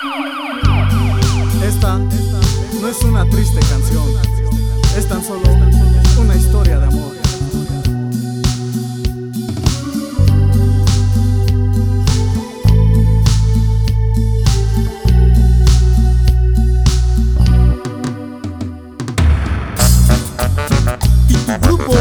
Esta no es una triste canción, es tan solo una historia de amor. Y tu grupo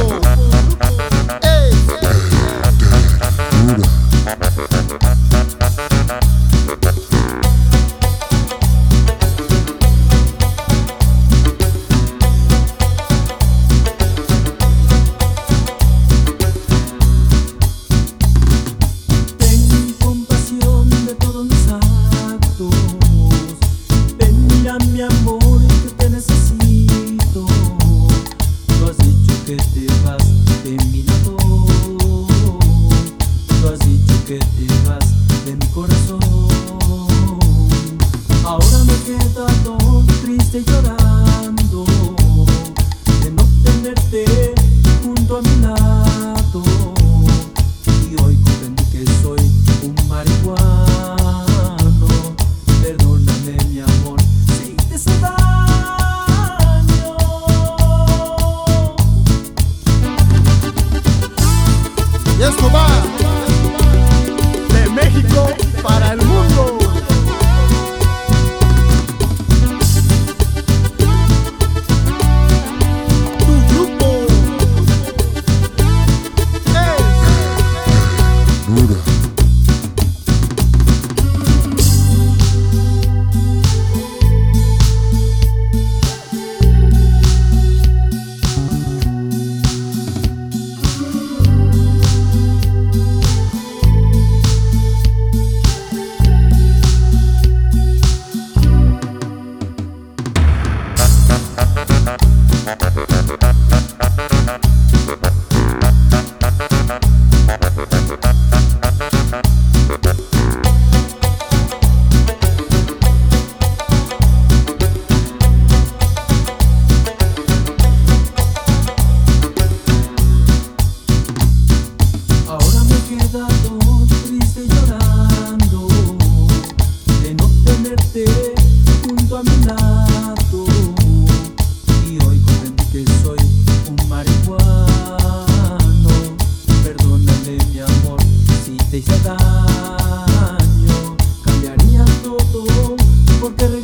mi amor, que te necesito. Tú has dicho que te vas de mi lado. Tú has dicho que te vas de mi corazón. Ahora me quedo todo triste llorando de no tenerte junto a mi lado. Y hoy comprendí que soy un marihuano. Perdóname, mi amor, ese daño. y esto va de México para el mundo. Tu grupo es Dura. Ahora me he quedado triste llorando de no tenerte junto a mi lado. Y hoy comprendí que soy un marihuano. Perdóname, mi amor, si te hice daño. Cambiaría todo porque